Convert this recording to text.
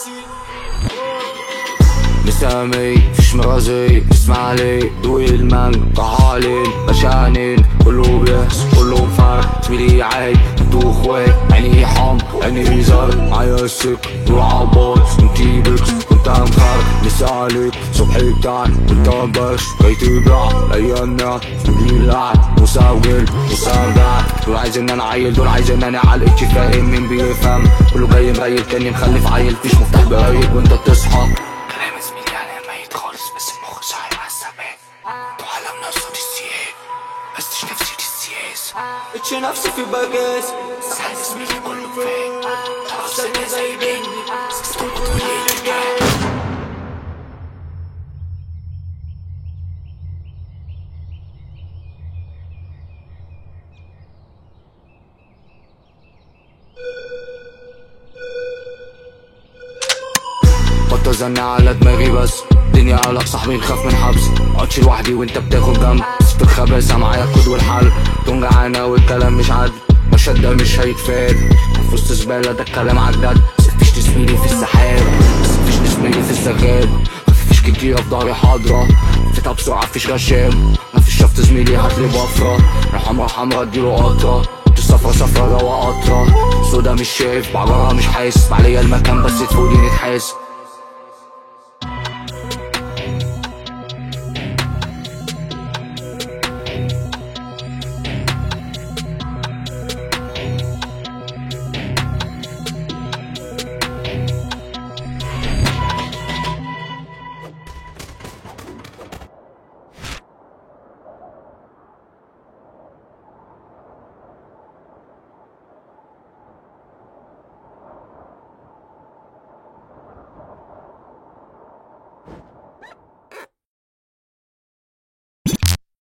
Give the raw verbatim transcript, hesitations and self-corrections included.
مسامي فيش مرازي اسمع لي دوي المان طحالين بشانين كله بيحس كله مفرق زميلي عايد انتو اخوات عيني حم عيني زرق معايا السك روح عالباص انتي بكس كنت مخرق لسه عليك صبحي بتاعك كنت مبرش جاي تبلع ليانا زميلي لعب مساويل مسابع دول عايز ان انا عيل دول عايز ان انا علقتش فاهم مين بيفهم كله جاي مريل تاني مخلف عيل فيش مفتاح برايق وانت بتصحى بس المخ صاير عالثبات تعلم نفسه دي السياق بس نفسي دي السياس اتش نفسي في باجاز ساعد زميلي كله فين تعصبني زي بيني سكسكوت وليل الجاي بطل زن على دماغي بس الدنيا قلق صاحبي نخاف من حبس مقعدش لوحدي وانت بتاخد جنب في الخباثة معايا الكود والحل تنجعانة والكلام مش عدل مشهد ده مش هيتفاد في وسط زبالة ده الكلام عالجد مفيش تسميلي في السحاب بس مفيش تسميلي في السغاب مفيش كتيرة في ضهري حاضرة فتها بسرعة مفيش غشام مفيش شفت زميلي هاتلي بفرة حمرا حمرا اديله قطرة صفرا صفرا جوا قطرة سودا مش شايف بعبرها مش حاسس عليا المكان بس تفوقني نتحاسب